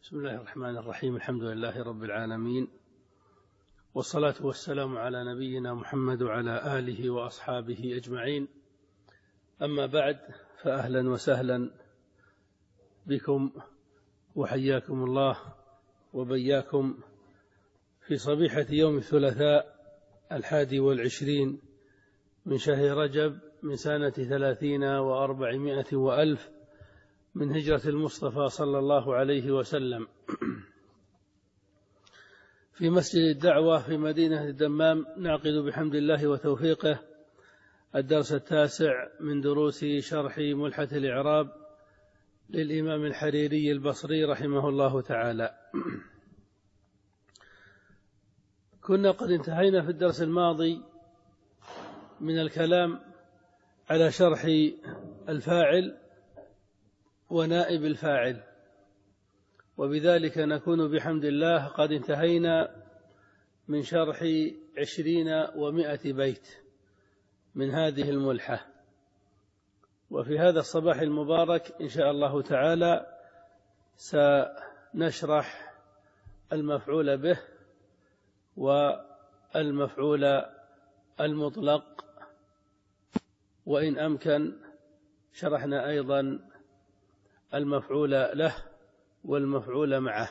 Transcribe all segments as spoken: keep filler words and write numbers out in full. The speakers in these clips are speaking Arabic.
بسم الله الرحمن الرحيم. الحمد لله رب العالمين، والصلاة والسلام على نبينا محمد وعلى آله وأصحابه أجمعين. أما بعد، فأهلا وسهلا بكم وحياكم الله وبياكم في صبيحة يوم الثلاثاء الحادي والعشرين من شهر رجب من سنة ثلاثين وأربعمائة وألف من هجرة المصطفى صلى الله عليه وسلم، في مسجد الدعوة في مدينة الدمام. نعقد بحمد الله وتوفيقه الدرس التاسع من دروس شرح ملحة الإعراب للإمام الحريري البصري رحمه الله تعالى. كنا قد انتهينا في الدرس الماضي من الكلام على شرح الفاعل ونائب الفاعل، وبذلك نكون بحمد الله قد انتهينا من شرح عشرين ومائة بيت من هذه الملحة. وفي هذا الصباح المبارك إن شاء الله تعالى سنشرح المفعول به والمفعول المطلق، وإن أمكن شرحنا أيضا المفعول له والمفعول معه.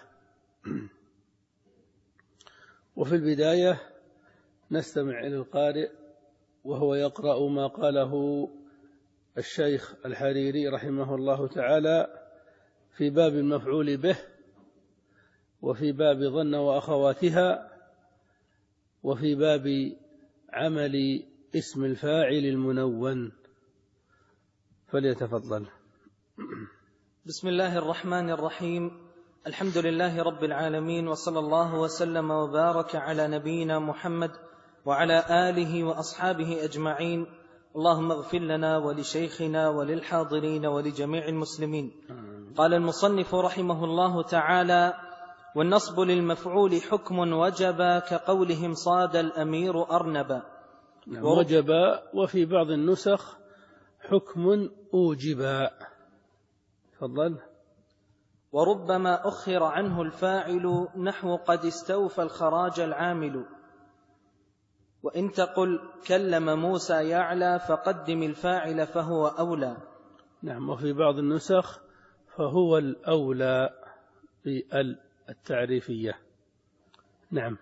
وفي البداية نستمع إلى القارئ وهو يقرأ ما قاله الشيخ الحريري رحمه الله تعالى في باب المفعول به، وفي باب ظن وأخواتها، وفي باب عمل اسم الفاعل المنون. فليتفضل. بسم الله الرحمن الرحيم. الحمد لله رب العالمين، وصلى الله وسلم وبارك على نبينا محمد وعلى آله وأصحابه أجمعين. اللهم اغفر لنا ولشيخنا وللحاضرين ولجميع المسلمين. قال المصنف رحمه الله تعالى: والنصب للمفعول حكم وجب كقولهم صاد الأمير أرنبا. وجب، وفي بعض النسخ حكم أوجبا. تفضل. وربما أخر عنه الفاعل نحو قد استوفى الخراج العامل. وإن تقل كلم موسى يعلى فقدم الفاعل فهو أولى. نعم. وفي بعض النسخ فهو الأولى بالتعريفية. نعم.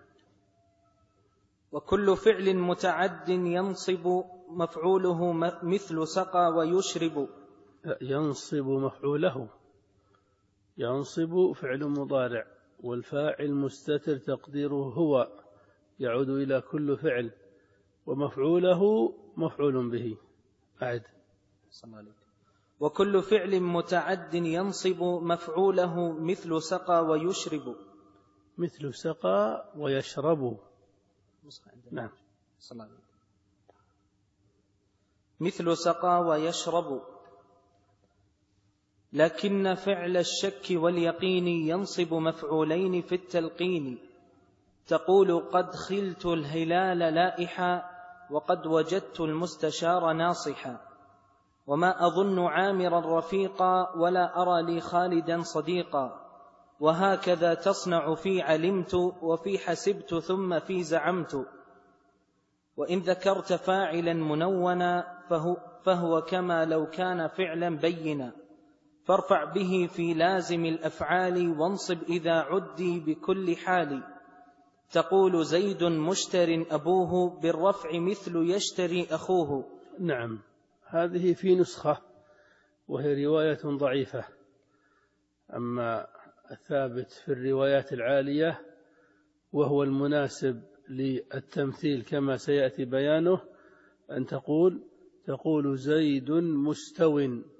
وكل فعل متعد ينصب مفعوله مثل سقى ويشرب. ينصب مفعوله، ينصب فعل مضارع والفاعل مستتر تقديره هو، يعود إلى كل فعل، ومفعوله مفعول به. أعد. وكل فعل متعد ينصب مفعوله مثل سقى ويشرب. مثل سقى ويشرب. نعم. مثل سقى ويشرب. لكن فعل الشك واليقين ينصب مفعولين في التلقين. تقول قد خلت الهلال لائحا وقد وجدت المستشار ناصحا. وما أظن عامرا رفيقا ولا أرى لي خالدا صديقا. وهكذا تصنع في علمت وفي حسبت ثم في زعمت. وإن ذكرت فاعلا منونا فهو, فهو كما لو كان فعلا بينا. فارفع به في لازم الأفعال وانصب إذا عدي بكل حال. تقول زيد مشتر أبوه بالرفع مثل يشتري أخوه. نعم. هذه في نسخة وهي رواية ضعيفة. أما الثابت في الروايات العالية وهو المناسب للتمثيل كما سيأتي بيانه أن تقول تقول زيد مستو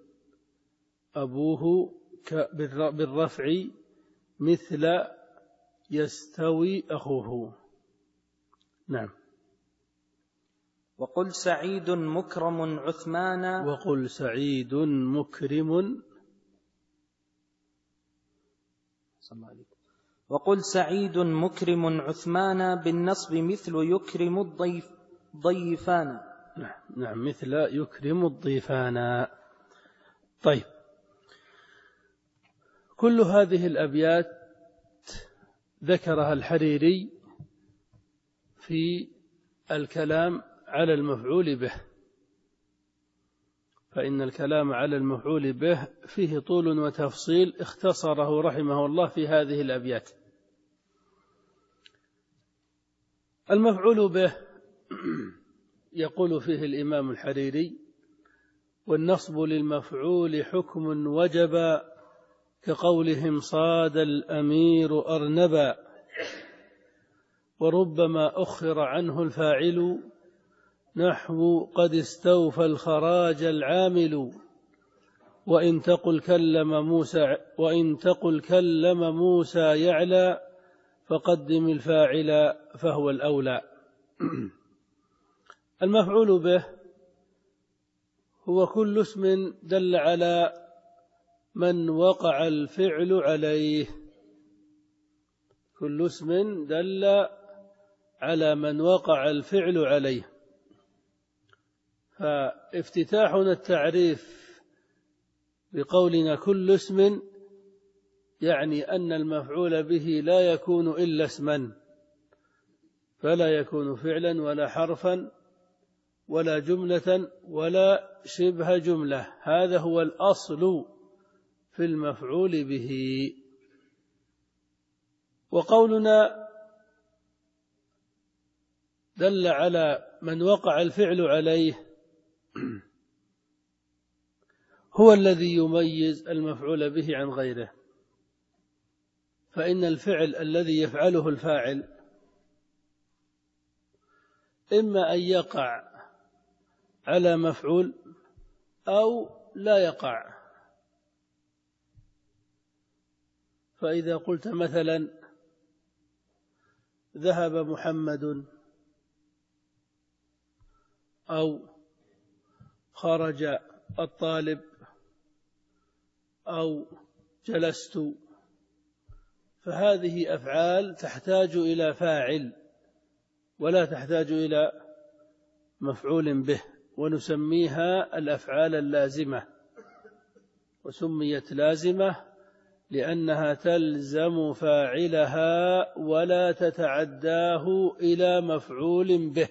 أبوه بالرفع مثل يستوي أخوه. نعم. وقل سعيد مكرم عثمان. وقل سعيد مكرم. وقل سعيد مكرم عثمان بالنصب مثل يكرم الضيف ضيفان. نعم. نعم. مثل يكرم الضيفان. طيب، كل هذه الأبيات ذكرها الحريري في الكلام على المفعول به، فإن الكلام على المفعول به فيه طول وتفصيل اختصره رحمه الله في هذه الأبيات. المفعول به يقول فيه الإمام الحريري: والنصب للمفعول حكم وجب كقولهم صاد الأمير أرنبا، وربما أخر عنه الفاعل نحو قد استوفى الخراج العامل، وإن تقل كلم موسى وإن تقل كلم موسى يعلى فقدم الفاعل فهو الأولى. المفعول به هو كل اسم دل على من وقع الفعل عليه، كل اسم دل على من وقع الفعل عليه. فافتتاحنا التعريف بقولنا كل اسم يعني أن المفعول به لا يكون إلا اسما، فلا يكون فعلا ولا حرفا ولا جملة ولا شبه جملة، هذا هو الأصل في المفعول به. وقولنا دل على من وقع الفعل عليه هو الذي يميز المفعول به عن غيره، فإن الفعل الذي يفعله الفاعل إما أن يقع على مفعول أو لا يقع. فإذا قلت مثلا ذهب محمد أو خرج الطالب أو جلست، فهذه أفعال تحتاج إلى فاعل ولا تحتاج إلى مفعول به، ونسميها الأفعال اللازمة، وسميت لازمة لأنها تلزم فاعلها ولا تتعداه إلى مفعول به.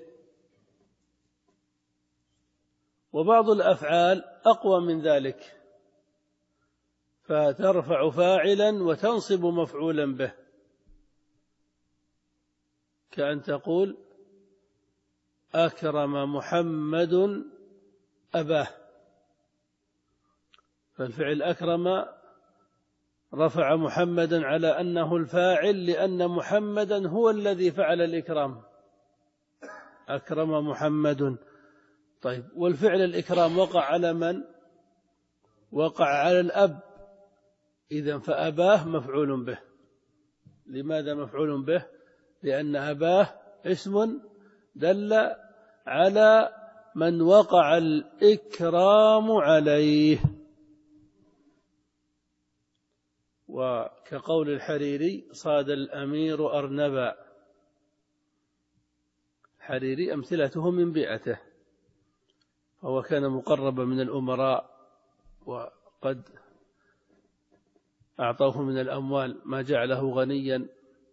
وبعض الأفعال أقوى من ذلك فترفع فاعلا وتنصب مفعولا به، كأن تقول أكرم محمد أباه، فالفعل أكرم رفع محمدا على أنه الفاعل لأن محمدا هو الذي فعل الإكرام، أكرم محمد. طيب، والفعل الإكرام وقع على من؟ وقع على الأب، إذن فأباه مفعول به. لماذا مفعول به؟ لأن أباه اسم دل على من وقع الإكرام عليه. وكقول الحريري صاد الأمير أرنبا، الحريري أمثلته من بيئته، فهو كان مقربا من الأمراء وقد أعطوه من الأموال ما جعله غنيا.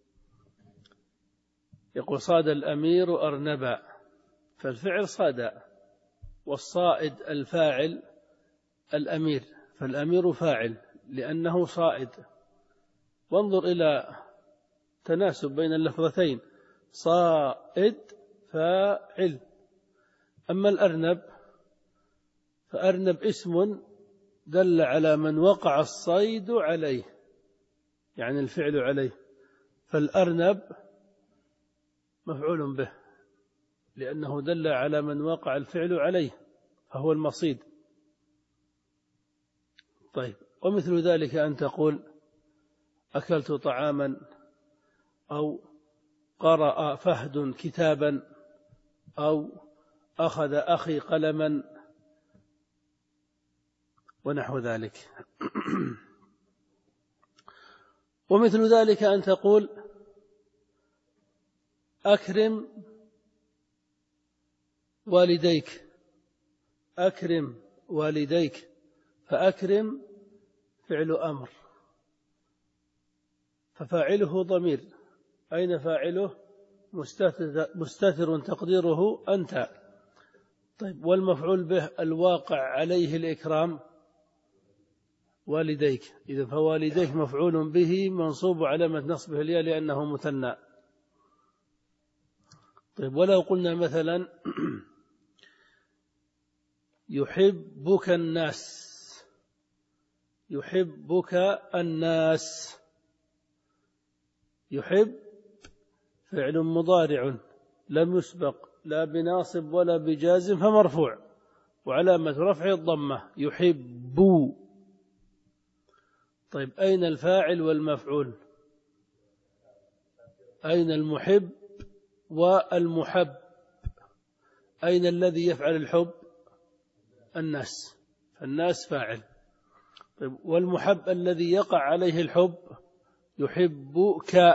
يقول صاد الأمير أرنبا، فالفعل صاد، والصائد الفاعل الأمير، فالأمير فاعل لأنه صائد. وانظر إلى تناسب بين اللفظتين، صائد فاعل. أما الأرنب فأرنب اسم دل على من وقع الصيد عليه، يعني الفعل عليه، فالأرنب مفعول به لأنه دل على من وقع الفعل عليه فهو المصيد. طيب، ومثل ذلك أن تقول أكلت طعاما، أو قرأ فهد كتابا، أو أخذ أخي قلما، ونحو ذلك. ومثل ذلك أن تقول أكرم والديك، أكرم والديك، فأكرم فعل أمر، ففاعله ضمير أين فاعله؟ مستتر, مستتر تقديره أنت. طيب والمفعول به الواقع عليه الإكرام والديك، إذا فوالديك مفعول به منصوب علامة نصبه الياء لأنه مثنى. طيب ولو قلنا مثلا يحبك الناس، يحبك الناس، يحب فعل مضارع لم يسبق لا بناصب ولا بجازم فمرفوع وعلامة رفعه الضمة يحب. طيب أين الفاعل والمفعول؟ أين المحب والمحب؟ أين الذي يفعل الحب؟ الناس، فالناس فاعل. طيب والمحب الذي يقع عليه الحب؟ يحبك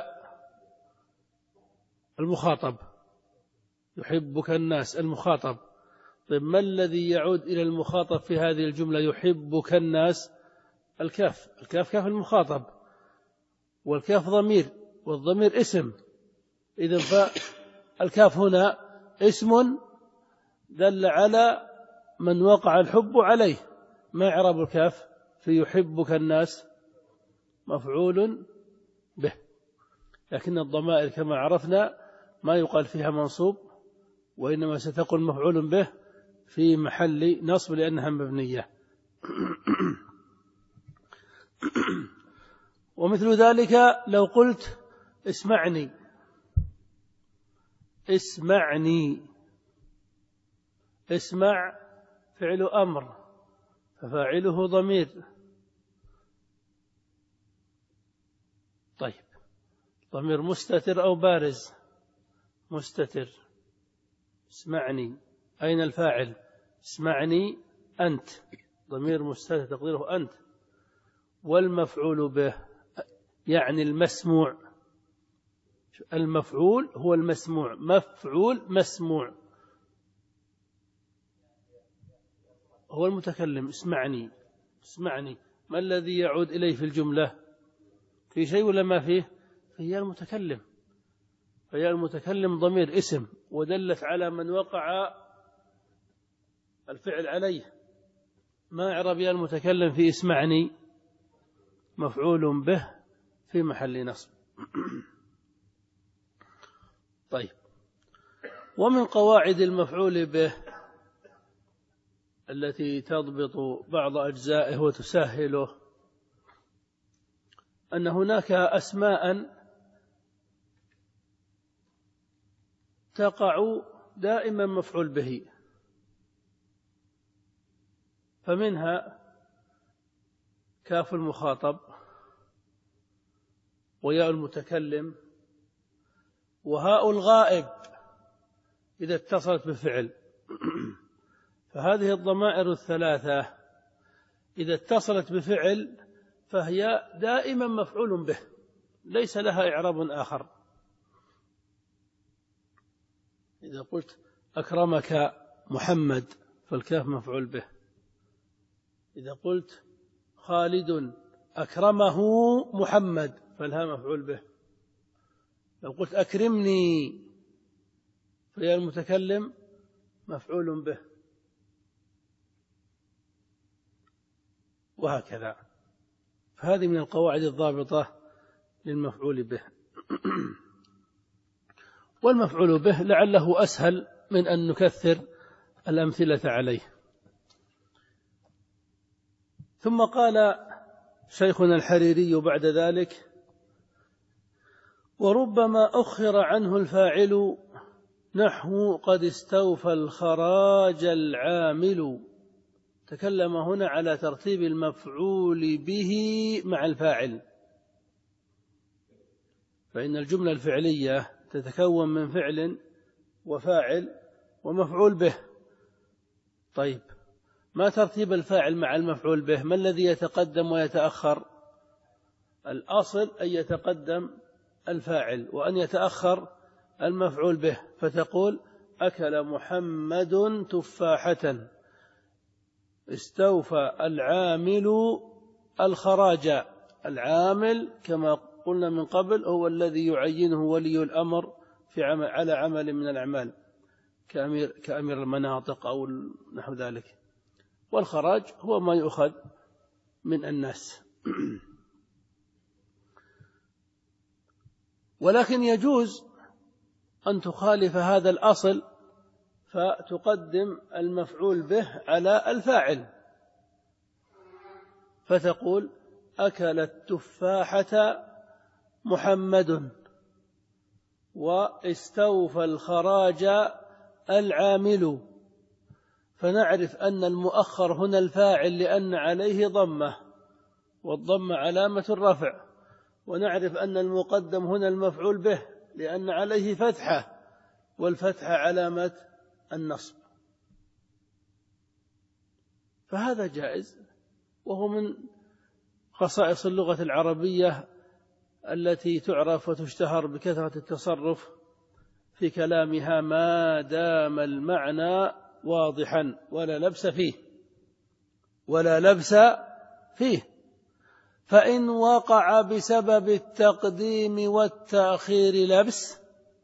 المخاطب، يحبك الناس المخاطب. طيب ما الذي يعود إلى المخاطب في هذه الجملة يحبك الناس؟ الكاف، الكاف كاف المخاطب، والكاف ضمير والضمير اسم، إذن فالكاف هنا اسم دل على من وقع الحب عليه. ما إعراب الكاف في يحبك الناس؟ مفعول به، لكن الضمائر كما عرفنا ما يقال فيها منصوب، وإنما ستقول مفعول به في محل نصب لأنها مبنية. ومثل ذلك لو قلت اسمعني، اسمعني، اسمع فعل أمر ففاعله ضمير. طيب ضمير مستتر أو بارز؟ مستتر. اسمعني، أين الفاعل؟ اسمعني أنت، ضمير مستتر تقديره أنت. والمفعول به يعني المسموع، المفعول هو المسموع، مفعول مسموع هو المتكلم. اسمعني، اسمعني، ما الذي يعود إليه في الجملة؟ في شيء ولا ما فيه؟ فهي المتكلم، فهي المتكلم ضمير اسم ودلت على من وقع الفعل عليه. ما إعراب يا المتكلم في اسمعني؟ مفعول به في محل نصب. طيب ومن قواعد المفعول به التي تضبط بعض أجزائه وتسهله أن هناك أسماء تقع دائما مفعول به، فمنها كاف المخاطب وياء المتكلم وهاء الغائب إذا اتصلت بفعل. فهذه الضمائر الثلاثة إذا اتصلت بفعل فهي دائما مفعول به ليس لها إعراب آخر. إذا قلت أكرمك محمد فالكاف مفعول به. إذا قلت خالد أكرمه محمد فالها مفعول به. لو قلت أكرمني فهي المتكلم مفعول به، وهكذا. فهذه من القواعد الضابطة للمفعول به. والمفعول به لعله أسهل من أن نكثر الأمثلة عليه. ثم قال شيخنا الحريري بعد ذلك: وربما أخر عنه الفاعل نحو قد استوفى الخراج العامل. تكلم هنا على ترتيب المفعول به مع الفاعل، فإن الجملة الفعلية تتكون من فعل وفاعل ومفعول به. طيب ما ترتيب الفاعل مع المفعول به؟ ما الذي يتقدم ويتأخر؟ الأصل أن يتقدم الفاعل وأن يتأخر المفعول به، فتقول أكل محمد تفاحة، استوفى العامل الخراج. العامل كما قلنا من قبل هو الذي يعينه ولي الأمر في عمل على عمل من الأعمال كأمير, كأمير المناطق أو نحو ذلك. والخراج هو ما يؤخذ من الناس. ولكن يجوز أن تخالف هذا الأصل فتقدم المفعول به على الفاعل، فتقول أكل التفاحة محمد واستوفى الخراج العامل، فنعرف أن المؤخر هنا الفاعل لأن عليه ضمة، والضمة علامة الرفع، ونعرف أن المقدم هنا المفعول به لأن عليه فتحة، والفتحة علامة النصب. فهذا جائز، وهو من خصائص اللغة العربية التي تعرف وتشتهر بكثرة التصرف في كلامها ما دام المعنى واضحا ولا لبس فيه ولا لبس فيه. فإن وقع بسبب التقديم والتأخير لبس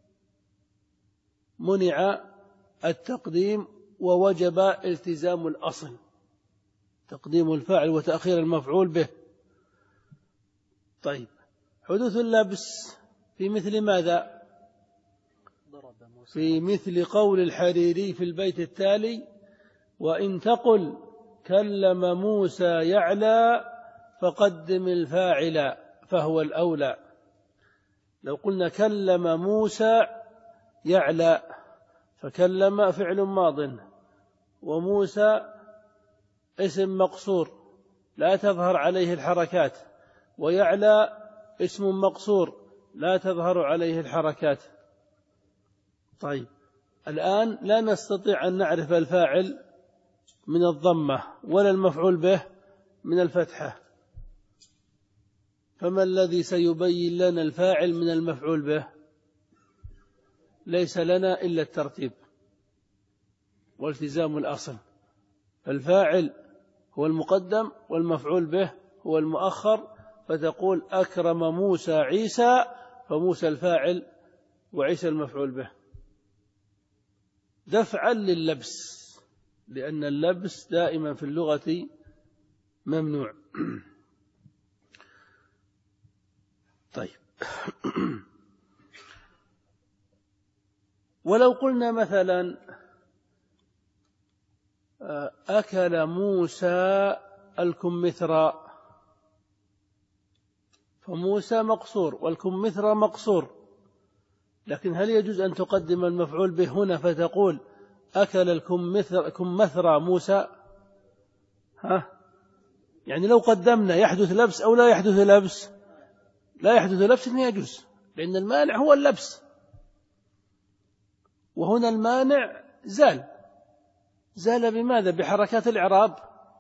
منع التقديم ووجب التزام الأصل، تقديم الفاعل وتأخير المفعول به. طيب، حدوث اللبس في مثل ماذا؟ في مثل قول الحريري في البيت التالي: وإن تقل كلم موسى يعلى فقدم الفاعل فهو الأولى. لو قلنا كلم موسى يعلى، فكلم فعل ماض، وموسى اسم مقصور لا تظهر عليه الحركات، ويعلى اسم مقصور لا تظهر عليه الحركات. طيب، الآن لا نستطيع أن نعرف الفاعل من الضمة ولا المفعول به من الفتحة، فما الذي سيبين لنا الفاعل من المفعول به؟ ليس لنا إلا الترتيب والتزام الأصل. الفاعل هو المقدم والمفعول به هو المؤخر، فتقول أكرم موسى عيسى، فموسى الفاعل وعيسى المفعول به، دفعا لللبس، لأن اللبس دائما في اللغة ممنوع. طيب، ولو قلنا مثلا أكل موسى الكمثرى، فموسى مقصور والكمثرى مقصور، لكن هل يجوز أن تقدم المفعول به هنا فتقول أكل الكمثرى موسى؟ ها؟ يعني لو قدمنا يحدث لبس أو لا يحدث لبس؟ لا يحدث لبس، إنه يجوز، لأن المانع هو اللبس، وهنا المانع زال. زال بماذا؟ بحركات الإعراب؟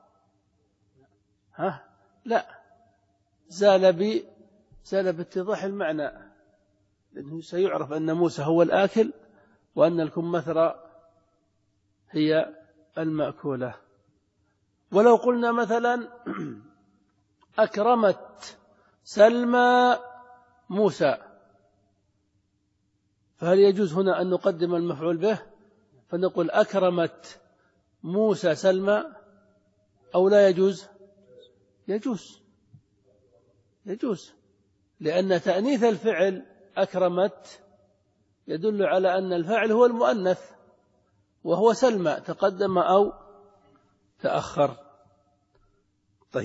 ها؟ لا، زال ب زال باتضاح المعنى، لأنه سيعرف أن موسى هو الآكل وأن الكمثرى هي المأكولة. ولو قلنا مثلا أكرمت سلمى موسى، فهل يجوز هنا أن نقدم المفعول به فنقول أكرمت موسى سلمى أو لا يجوز؟ يجوز، يجوز، لأن تأنيث الفعل أكرمت يدل على أن الفاعل هو المؤنث وهو سلمى، تقدم أو تأخر. طيب،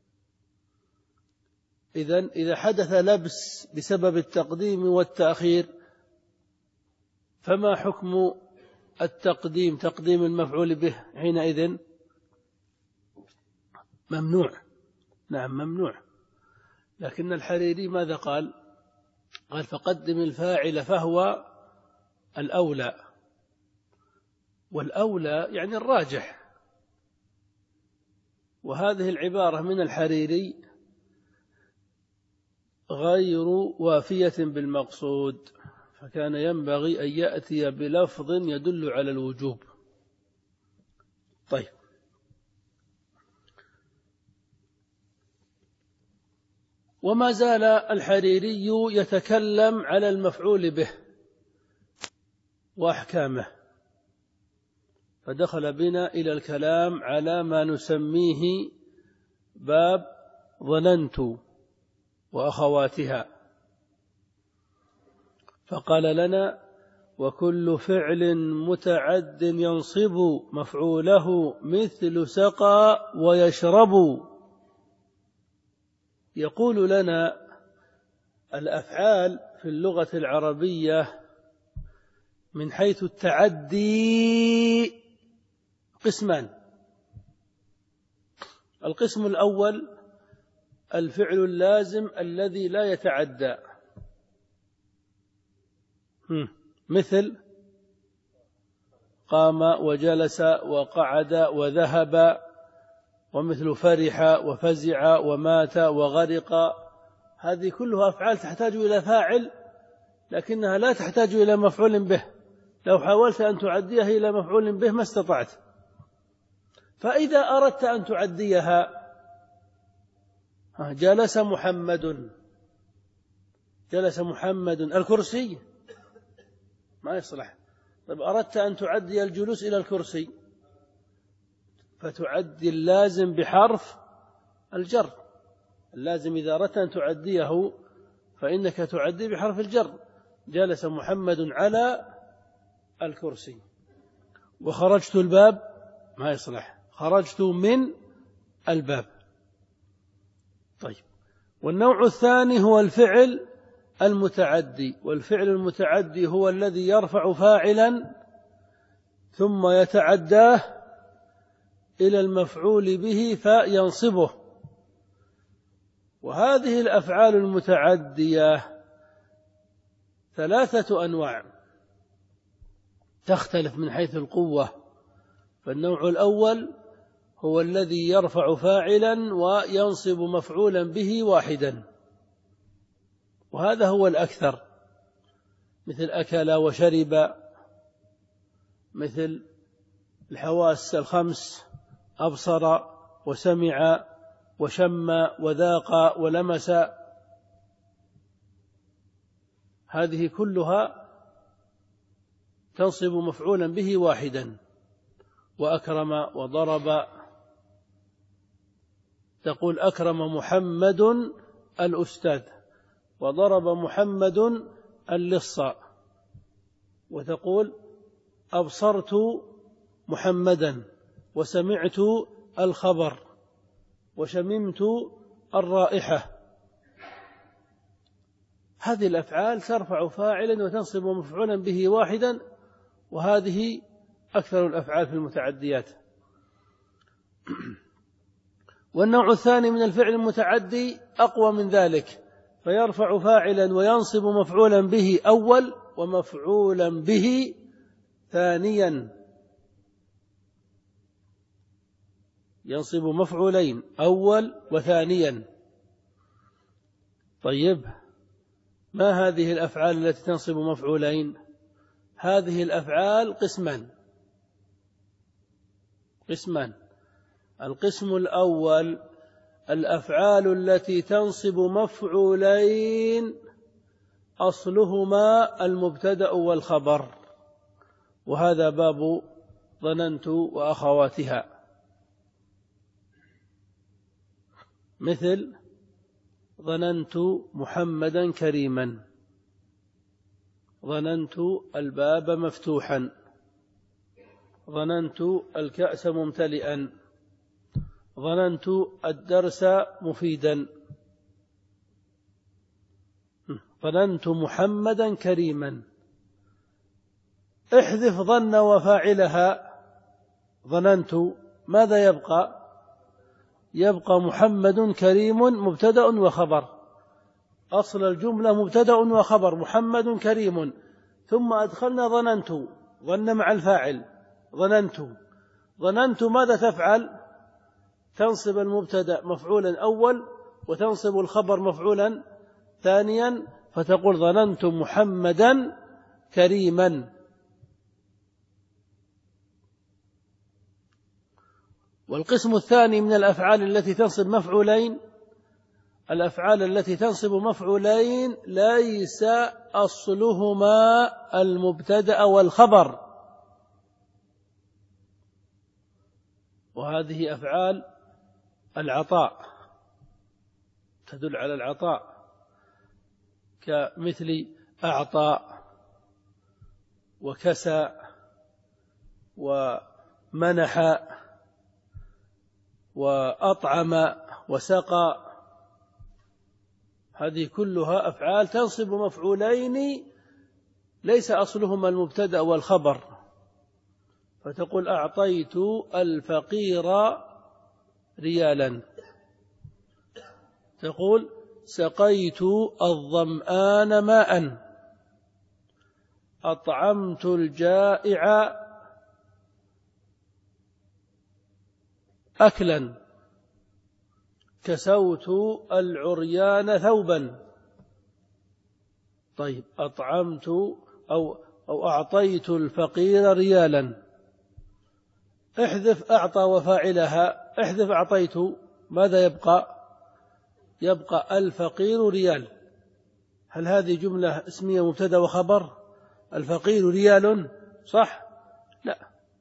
إذن إذا حدث لبس بسبب التقديم والتأخير فما حكم التقديم، تقديم المفعول به حينئذ؟ ممنوع. نعم، ممنوع. لكن الحريري ماذا قال؟ قال فقدم الفاعل فهو الأولى، والأولى يعني الراجح. وهذه العبارة من الحريري غير وافية بالمقصود، فكان ينبغي أن يأتي بلفظ يدل على الوجوب. طيب، وما زال الحريري يتكلم على المفعول به وأحكامه، فدخل بنا إلى الكلام على ما نسميه باب ظننت وأخواتها، فقال لنا: وكل فعل متعد ينصب مفعوله مثل سقى ويشرب. يقول لنا الأفعال في اللغة العربية من حيث التعدي قسمان. القسم الأول الفعل اللازم الذي لا يتعدى، مثل قام وجلس وقعد وذهب، ومثل فرح وفزع ومات وغرق. هذه كلها أفعال تحتاج إلى فاعل لكنها لا تحتاج إلى مفعول به، لو حاولت أن تعديها إلى مفعول به ما استطعت. فإذا أردت أن تعديها، جلس محمد، جلس محمد الكرسي، ما يصلح. طيب أردت أن تعدي الجلوس إلى الكرسي، فتعدي اللازم بحرف الجر. اللازم إذا أردت أن تعديه فإنك تعدي بحرف الجر. جلس محمد على الكرسي. وخرجت الباب، ما يصلح، خرجت من الباب. طيب، والنوع الثاني هو الفعل المتعدي، والفعل المتعدي هو الذي يرفع فاعلا ثم يتعداه إلى المفعول به فينصبه. وهذه الأفعال المتعدية ثلاثة أنواع تختلف من حيث القوة. فالنوع الأول هو الذي يرفع فاعلا وينصب مفعولا به واحدا، وهذا هو الأكثر، مثل أكل وشرب، مثل الحواس الخمس: أبصر وسمع وشم وذاق ولمس. هذه كلها تنصب مفعولا به واحدا. وأكرم وضرب، تقول أكرم محمد الأستاذ، وضرب محمد اللص، وتقول أبصرت محمدا، وسمعت الخبر، وشممت الرائحة. هذه الأفعال ترفع فاعلا وتنصب مفعولا به واحدا، وهذه أكثر الأفعال في المتعديات. والنوع الثاني من الفعل المتعدي أقوى من ذلك، فيرفع فاعلا وينصب مفعولا به أول ومفعولا به ثانيا، ينصب مفعولين أول وثانيا. طيب، ما هذه الأفعال التي تنصب مفعولين؟ هذه الأفعال قسمان قسمان القسم الأول الأفعال التي تنصب مفعولين أصلهما المبتدأ والخبر، وهذا باب ظننت وأخواتها، مثل ظننت محمدا كريما، ظننت الباب مفتوحا، ظننت الكأس ممتلئا، ظننت الدرس مفيدا، ظننت محمدا كريما. احذف ظن وفاعلها ظننت، ماذا يبقى؟ يبقى محمد كريم مبتدأ وخبر. أصل الجملة مبتدأ وخبر محمد كريم، ثم أدخلنا ظننت، ظن مع الفاعل ظننت. ظننت ماذا تفعل؟ تنصب المبتدأ مفعولا أول وتنصب الخبر مفعولا ثانيا، فتقول ظننت محمدا كريما. والقسم الثاني من الأفعال التي تنصب مفعولين الأفعال التي تنصب مفعولين ليس أصلهما المبتدأ والخبر، وهذه أفعال العطاء تدل على العطاء، كمثل أعطى وكسى ومنح وأطعم وسقى، هذه كلها أفعال تنصب مفعولين ليس أصلهما المبتدأ والخبر. فتقول أعطيت الفقير ريالا، تقول سقيت الظمآن ماء، أطعمت الجائع أكلا، كسوت العريان ثوبا. طيب، أطعمت أو, أو أعطيت الفقير ريالا، احذف أعطى وفاعلها، احذف أعطيت، ماذا يبقى؟ يبقى الفقير ريال. هل هذه جملة اسمية مبتدأ وخبر؟ الفقير ريال، صح؟ لا،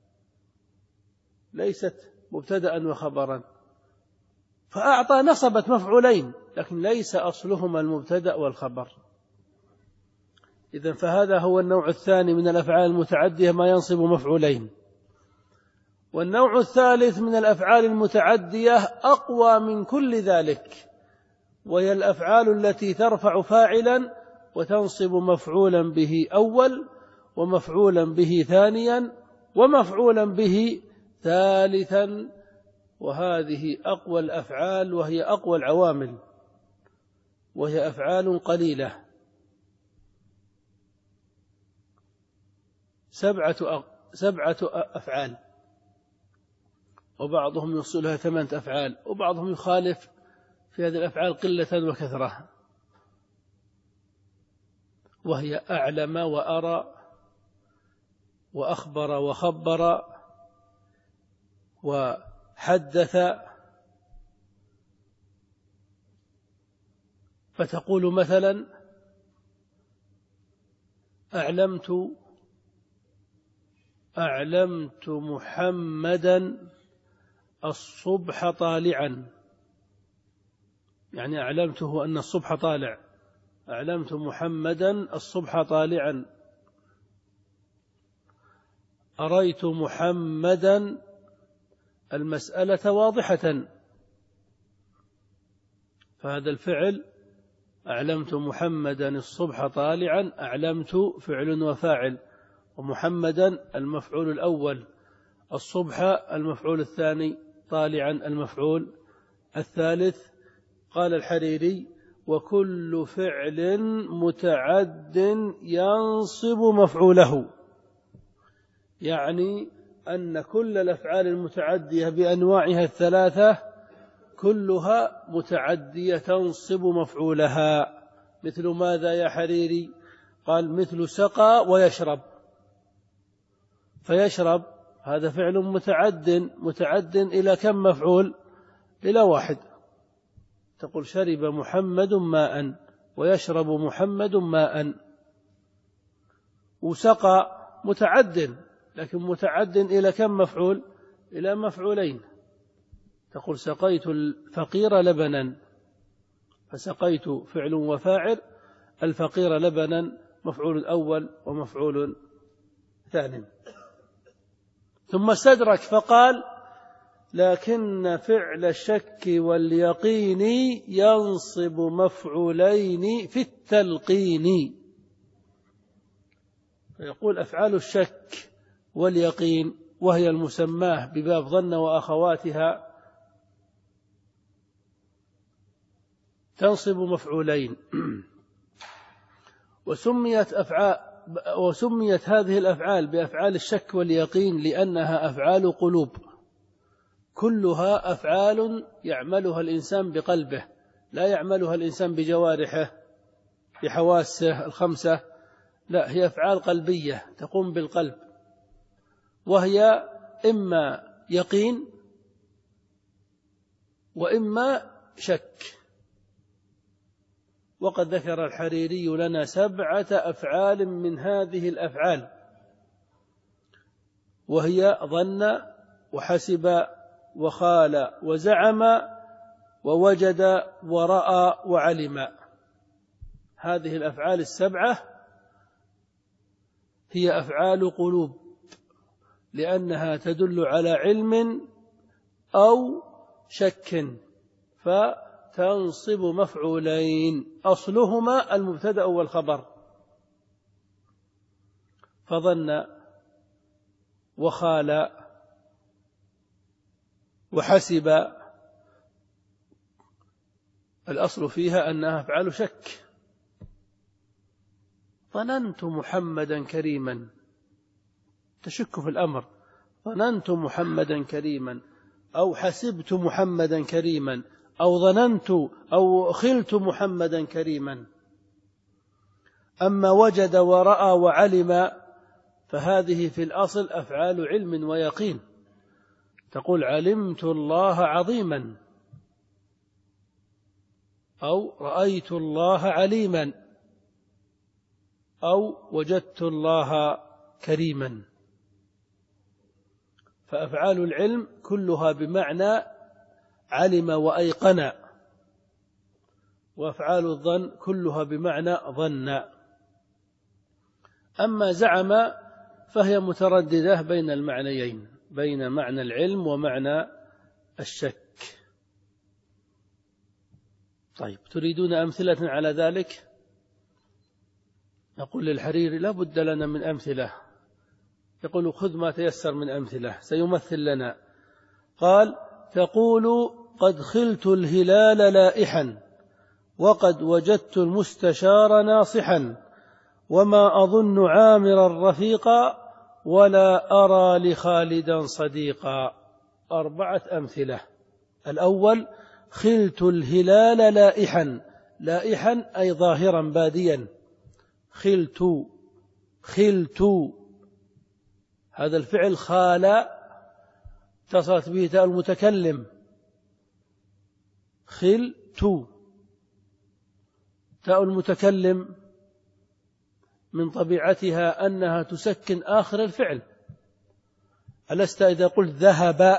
ليست مبتدأ وخبرا. فأعطى نصبت مفعولين لكن ليس أصلهما المبتدأ والخبر. إذن فهذا هو النوع الثاني من الأفعال المتعدية، ما ينصب مفعولين. والنوع الثالث من الأفعال المتعدية أقوى من كل ذلك، وهي الأفعال التي ترفع فاعلا وتنصب مفعولا به أول ومفعولا به ثانيا ومفعولا به ثالثا، وهذه أقوى الأفعال وهي أقوى العوامل، وهي أفعال قليلة، سبعة سبعة أفعال، وبعضهم يوصلها ثمانية أفعال، وبعضهم يخالف في هذه الأفعال قلة وكثرة، وهي أعلم وأرى وأخبر وخبر وحدث. فتقول مثلا أعلمت أعلمت محمدا الصبح طالعا، يعني أعلمته أن الصبح طالع، أعلمت محمدا الصبح طالعا. أريت محمدا المسألة واضحة، فهذا الفعل أعلمت محمدا الصبح طالعا، أعلمت فعل وفاعل، ومحمدا المفعول الأول، الصبح المفعول الثاني، طالعا المفعول الثالث. قال الحريري: وكل فعل متعد ينصب مفعوله، يعني أن كل الأفعال المتعدية بأنواعها الثلاثة كلها متعدية تنصب مفعولها. مثل ماذا يا حريري؟ قال مثل سقى ويشرب، فيشرب هذا فعل متعد متعد إلى كم مفعول؟ إلى واحد. تقول شرب محمد ماء ويشرب محمد ماء. وسقى متعد لكن متعد إلى كم مفعول؟ إلى مفعولين. تقول سقيت الفقير لبنا، فسقيت فعل وفاعل، الفقير لبنا مفعول أول ومفعول ثاني. ثم استدرك فقال: لكن فعل الشك واليقين ينصب مفعولين في التلقين. فيقول أفعال الشك واليقين، وهي المسماه بباب ظن وأخواتها، تنصب مفعولين. وسميت أفعال وسميت هذه الأفعال بأفعال الشك واليقين لأنها أفعال قلوب، كلها أفعال يعملها الإنسان بقلبه، لا يعملها الإنسان بجوارحه بحواسه الخمسة، لا، هي أفعال قلبية تقوم بالقلب، وهي إما يقين وإما شك. وقد ذكر الحريري لنا سبعة أفعال من هذه الأفعال، وهي ظن وحسب وخال وزعم ووجد ورأى وعلم. هذه الأفعال السبعة هي أفعال قلوب، لأنها تدل على علم أو شك، فتنصب مفعولين أصلهما المبتدأ والخبر. فظن وخال وحسب الأصل فيها أنها أفعال شك. ظننت محمدا كريما، تشك في الأمر، ظننت محمدا كريما، أو حسبت محمدا كريما، أو ظننت أو خلت محمدا كريما. أما وجد ورأى وعلم فهذه في الأصل أفعال علم ويقين. تقول علمت الله عظيما، أو رأيت الله عليما، أو وجدت الله كريما. فأفعال العلم كلها بمعنى علم وأيقن، وأفعال الظن كلها بمعنى ظن. أما زعم فهي مترددة بين المعنيين، بين معنى العلم ومعنى الشك. طيب، تريدون أمثلة على ذلك؟ نقول للحريري لا بد لنا من أمثلة. يقول خذ ما تيسر من أمثلة، سيمثل لنا. قال تقول قد خلت الهلال لائحا، وقد وجدت المستشار ناصحا، وما أظن عامرا رفيقا، ولا أرى لخالدا صديقا. أربعة أمثلة. الأول خلت الهلال لائحا، لائحا أي ظاهرا باديا. خلت خلت هذا الفعل خال اتصلت به تاء المتكلم. خلت تاء المتكلم من طبيعتها أنها تسكن آخر الفعل. ألست إذا قلت ذهب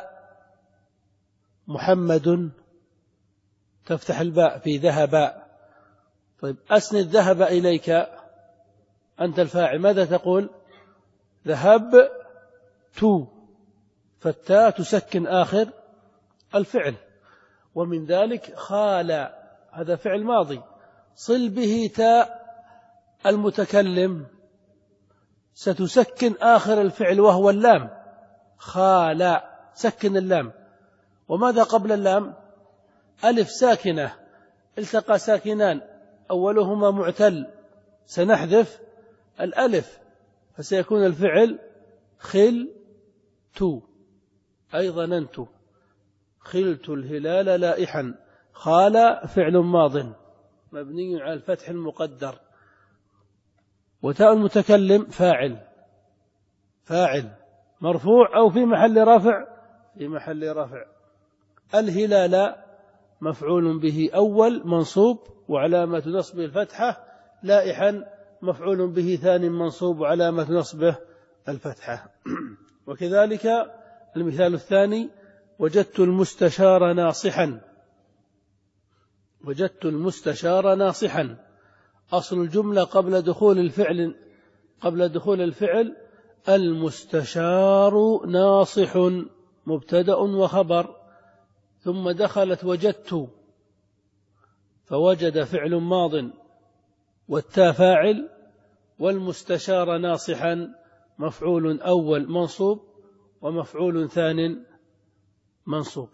محمد تفتح الباء في ذهب؟ طيب، أسند ذهب إليك، أنت الفاعل، ماذا تقول؟ ذهبت، فالتاء تسكن آخر الفعل. ومن ذلك خال، هذا فعل ماضي، صل به تاء المتكلم ستسكن آخر الفعل وهو اللام. خال، سكن اللام. وماذا قبل اللام؟ ألف ساكنة، التقى ساكنان أولهما معتل، سنحذف الألف فسيكون الفعل خلت، أي ظننت. خلت الهلال لائحا. خال فعل ماض مبني على الفتح المقدر، وتاء المتكلم فاعل، فاعل مرفوع أو في محل رفع، في محل رفع. الهلال مفعول به أول منصوب وعلامة نصبه الفتحة، لائحا مفعول به ثاني منصوب وعلامة نصبه الفتحة. وكذلك المثال الثاني وجدت المستشار ناصحا. وجدت المستشار ناصحا، أصل الجملة قبل دخول الفعل قبل دخول الفعل المستشار ناصح مبتدأ وخبر، ثم دخلت وجدت فوجد فعل ماض والتاء فاعل، والمستشار ناصحا مفعول أول منصوب ومفعول ثان منصوب.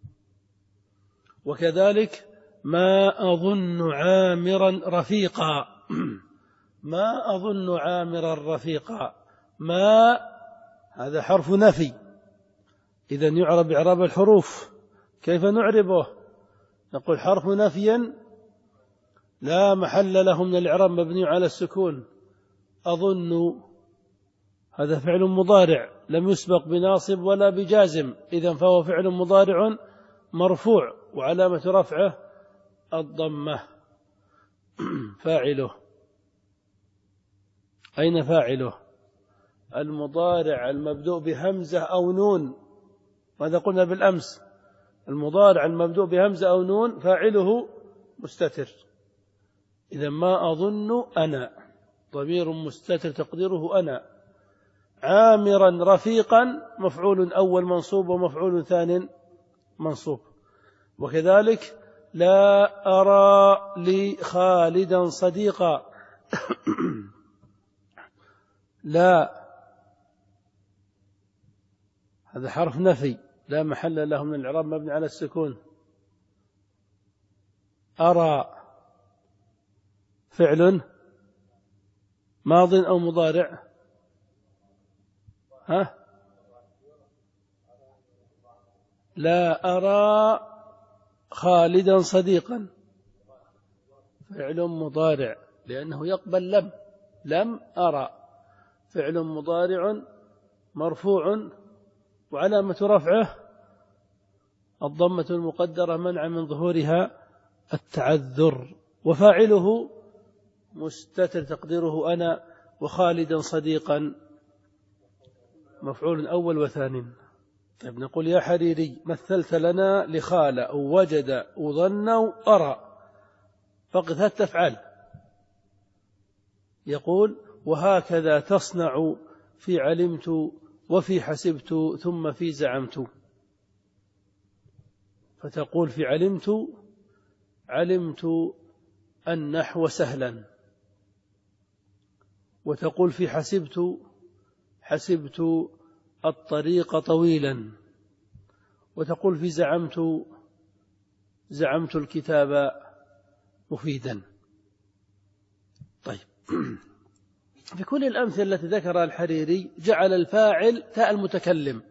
وكذلك ما أظن عامرا رفيقا. ما أظن عامرا رفيقا. ما هذا حرف نفي، إذن يعرب إعراب الحروف. كيف نعربه؟ نقول حرف نفي لا محل له من الإعراب مبني على السكون. أظن هذا فعل مضارع لم يسبق بناصب ولا بجازم، إذن فهو فعل مضارع مرفوع وعلامة رفعه الضمة. فاعله أين فاعله؟ المضارع المبدوء بهمزة أو نون. ماذا قلنا بالأمس؟ المضارع المبدوء بهمزة أو نون فاعله مستتر. إذا ما أظن أنا ضمير مستتر تقديره أنا. عامرا رفيقا مفعول أول منصوب ومفعول ثان منصوب. وكذلك لا أرى لي خالدا صديقا لا، هذا حرف نفي لا محل له من الإعراب مبني على السكون. أرى فعل ماض أو مضارع؟ ها؟ لا أرى خالدا صديقا فعل مضارع لأنه يقبل لم. لم أرى فعل مضارع مرفوع وعلامة رفعه الضمة المقدرة منع من ظهورها التعذر. وفاعله مستتر تقديره أنا. وخالدا صديقا مفعول أول وثاني. طيب نقول يا حريري مثلت لنا لخال أو وجد أو ظن أو أرى فقط ثلاثة أفعال. يقول وهكذا تصنع في علمت وفي حسبت ثم في زعمت. فتقول في علمت علمت النحو سهلا، وتقول في حسبت حسبت الطريق طويلا، وتقول في زعمت زعمت الكتاب مفيدا. طيب في كل الأمثلة التي ذكرها الحريري جعل الفاعل تاء المتكلم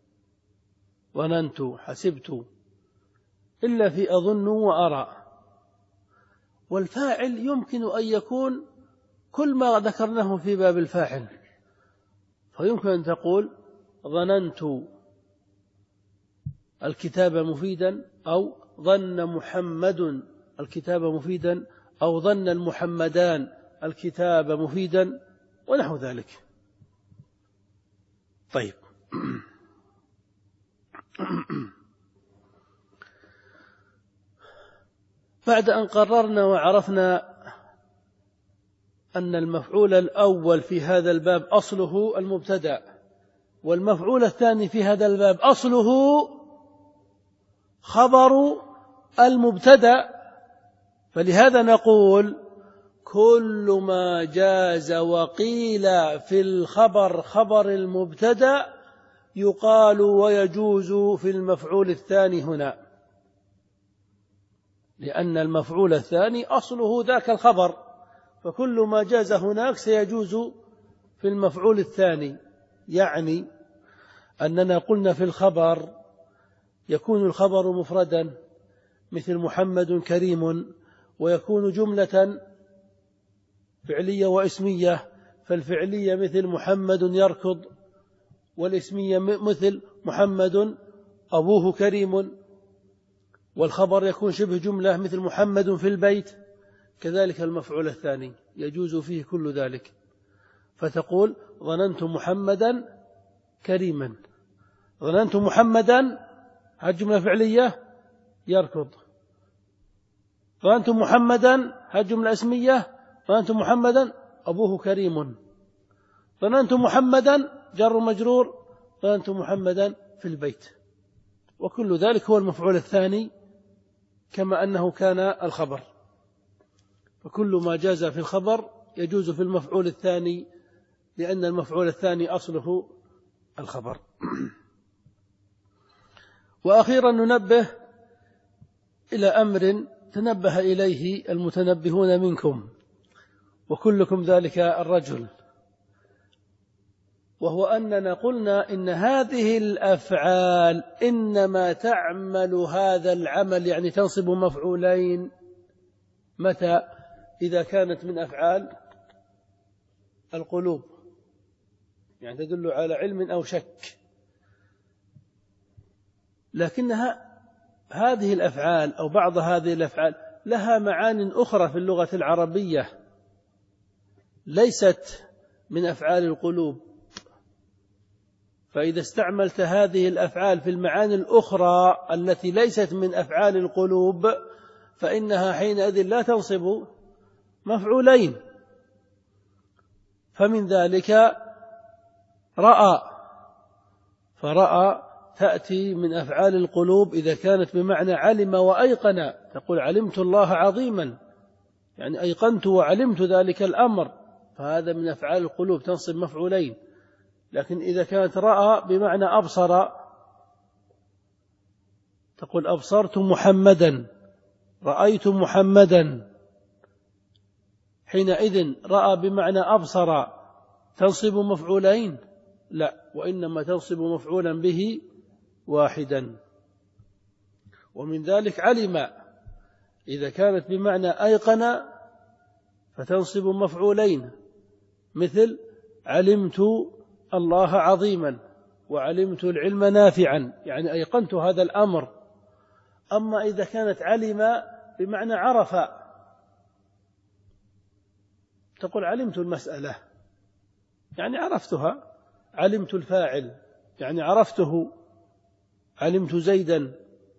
ظننت حسبت إلا في أظن وأرى. والفاعل يمكن أن يكون كل ما ذكرناه في باب الفاعل، فيمكن أن تقول ظننت الكتاب مفيدا، أو ظن محمد الكتاب مفيدا، أو ظن المحمدان الكتاب مفيدا ونحو ذلك. طيب بعد أن قررنا وعرفنا أن المفعول الأول في هذا الباب أصله المبتدأ، والمفعول الثاني في هذا الباب أصله خبر المبتدأ، فلهذا نقول كل ما جاز وقيل في الخبر خبر المبتدأ يقال ويجوز في المفعول الثاني هنا، لأن المفعول الثاني أصله ذاك الخبر، فكل ما جاز هناك سيجوز في المفعول الثاني. يعني أننا قلنا في الخبر يكون الخبر مفردا مثل محمد كريم، ويكون جملة فعلية واسمية، فالفعلية مثل محمد يركض، والاسمية مثل محمد أبوه كريم، والخبر يكون شبه جملة مثل محمد في البيت. كذلك المفعول الثاني يجوز فيه كل ذلك، فتقول ظننت محمدا كريما، ظننت محمدا هذه جملة فعلية يركض، ظننت محمدا هذه جملة اسمية، ظننت محمدا أبوه كريم، ظننت محمدا جر مجرور، ظننت محمدا في البيت. وكل ذلك هو المفعول الثاني كما أنه كان الخبر، فكل ما جاز في الخبر يجوز في المفعول الثاني، لأن المفعول الثاني أصله الخبر. وأخيرا ننبه إلى أمر تنبه إليه المتنبهون منكم وكلكم ذلك الرجل، وهو أننا قلنا إن هذه الأفعال إنما تعمل هذا العمل، يعني تنصب مفعولين، متى؟ إذا كانت من أفعال القلوب، يعني تدل على علم أو شك. لكنها هذه الأفعال أو بعض هذه الأفعال لها معان أخرى في اللغة العربية ليست من أفعال القلوب، فإذا استعملت هذه الأفعال في المعاني الأخرى التي ليست من أفعال القلوب فإنها حينئذ لا تنصب مفعولين. فمن ذلك رأى، فرأى تأتي من أفعال القلوب إذا كانت بمعنى علم وأيقن، تقول علمت الله عظيما، يعني أيقنت وعلمت ذلك الأمر، فهذا من أفعال القلوب تنصب مفعولين. لكن إذا كانت رأى بمعنى أبصر، تقول أبصرت محمدا، رأيت محمدا، حينئذ رأى بمعنى أبصر تنصب مفعولين؟ لا، وإنما تنصب مفعولا به واحدا. ومن ذلك علم إذا كانت بمعنى أيقن فتنصب مفعولين، مثل علمت الله عظيما وعلمت العلم نافعا، يعني أيقنت هذا الأمر. أما إذا كانت علم بمعنى عرف، تقول علمت المسألة يعني عرفتها، علمت الفاعل يعني عرفته، علمت زيدا.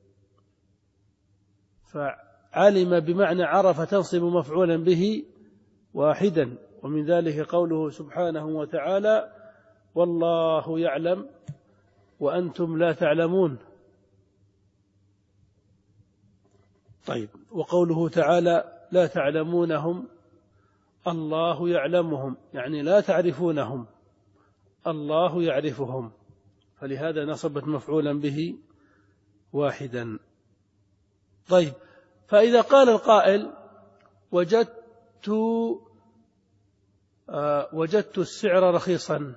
فعلم بمعنى عرف تنصب مفعولا به واحدا. ومن ذلك قوله سبحانه وتعالى والله يعلم وأنتم لا تعلمون. طيب، وقوله تعالى لا تعلمونهم الله يعلمهم، يعني لا تعرفونهم، الله يعرفهم، فلهذا نصبت مفعولا به واحدا. طيب، فإذا قال القائل وجدت آه وجدت السعر رخيصا،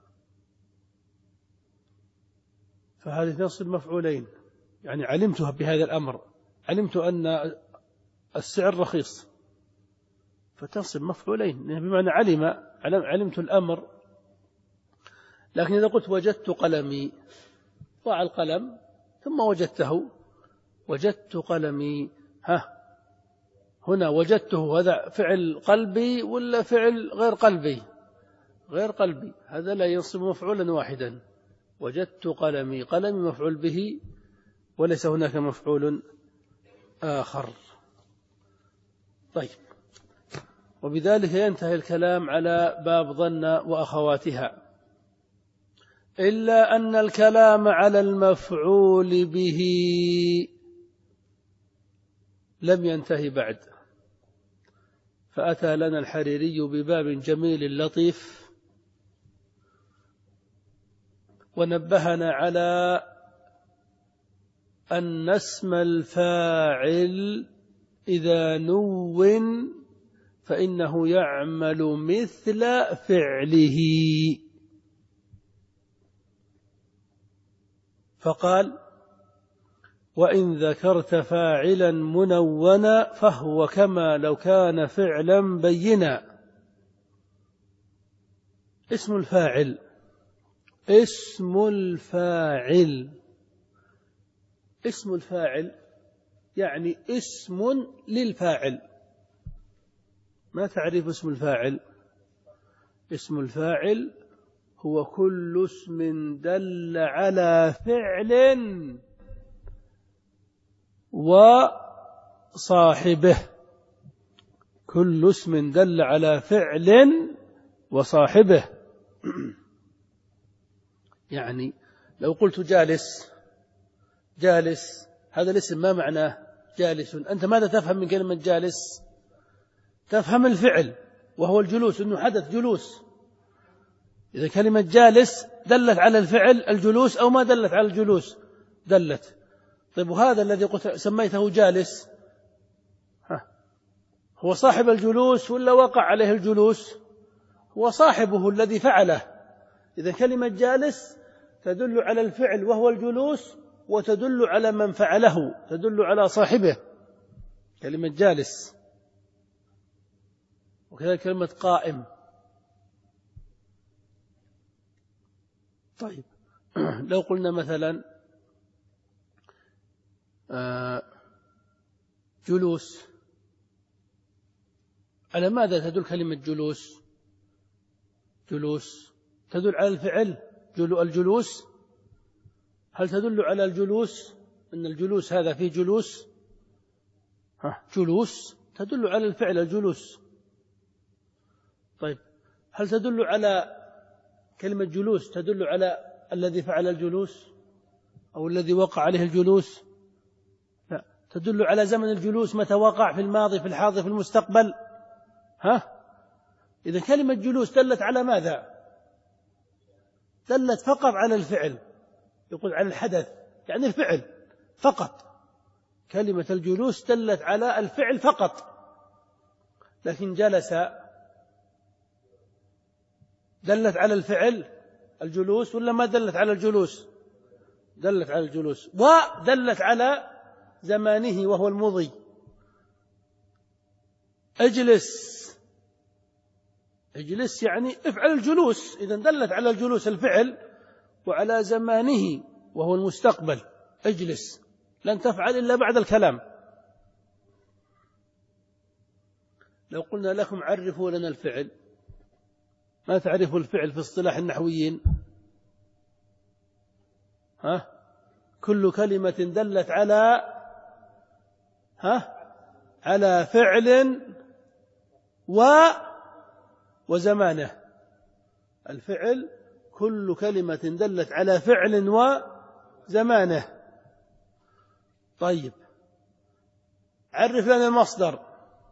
فهذه تنصب مفعولين، يعني علمتها بهذا الأمر، علمت أن السعر رخيص، فتنصب مفعولين بمعنى علم، علمت الأمر. لكن إذا قلت وجدت قلمي، ضاع القلم ثم وجدته، وجدت قلمي، ها هنا وجدته هذا فعل قلبي ولا فعل غير قلبي؟ غير قلبي، هذا لا ينصب مفعولا واحدا. وجدت قلمي، قلمي مفعول به وليس هناك مفعول آخر. طيب، وبذلك ينتهي الكلام على باب ظن وأخواتها، إلا أن الكلام على المفعول به لم ينتهي بعد، فأتى لنا الحريري بباب جميل لطيف، ونبهنا على أن اسم الفاعل إذا نون فإنه يعمل مثل فعله. فقال وإن ذكرت فاعلا منونا فهو كما لو كان فعلا بينا. اسم الفاعل، اسم الفاعل، اسم الفاعل يعني اسم للفاعل. ما تعريف اسم الفاعل؟ اسم الفاعل هو كل اسم دل على فعل وصاحبه، كل اسم دل على فعل وصاحبه. يعني لو قلت جالس، جالس هذا الاسم ما معناه جالس؟ أنت ماذا تفهم من كلمة جالس؟ تفهم الفعل وهو الجلوس، أنه حدث جلوس. إذا كلمة جالس دلت على الفعل الجلوس أو ما دلت على الجلوس؟ دلت. طيب، وهذا الذي قلت سميته جالس ها هو صاحب الجلوس ولا وقع عليه الجلوس؟ هو صاحبه الذي فعله. إذا كلمة جالس تدل على الفعل وهو الجلوس، وتدل على من فعله، تدل على صاحبه، كلمة جالس. وكذلك كلمة قائم. طيب، لو قلنا مثلا جلوس، على ماذا تدل كلمة جلوس؟ جلوس تدل على الفعل الجلوس. هل تدل على الجلوس أن الجلوس هذا فيه جلوس؟ ها جلوس تدل على الفعل الجلوس. طيب هل تدل على كلمة جلوس تدل على الذي فعل الجلوس أو الذي وقع عليه الجلوس؟ لا، تدل على زمن الجلوس متى وقع، في الماضي في الحاضر في المستقبل. ها إذا كلمة جلوس دلت على ماذا؟ دلت فقط على الفعل، يقول على الحدث يعني الفعل فقط. كلمة الجلوس دلت على الفعل فقط. لكن جلس دلت على الفعل الجلوس ولا ما دلت على الجلوس؟ دلت على الجلوس، ودلت على زمانه وهو المضي. اجلس اجلس يعني افعل الجلوس، إذا دلت على الجلوس الفعل وعلى زمانه وهو المستقبل. اجلس لن تفعل إلا بعد الكلام. لو قلنا لكم عرفوا لنا الفعل، ما تعرفوا الفعل في اصطلاح النحويين؟ ها كل كلمة دلت على ها على فعل و وزمانه. الفعل كل كلمة دلت على فعل وزمانه. طيب عرف لنا المصدر.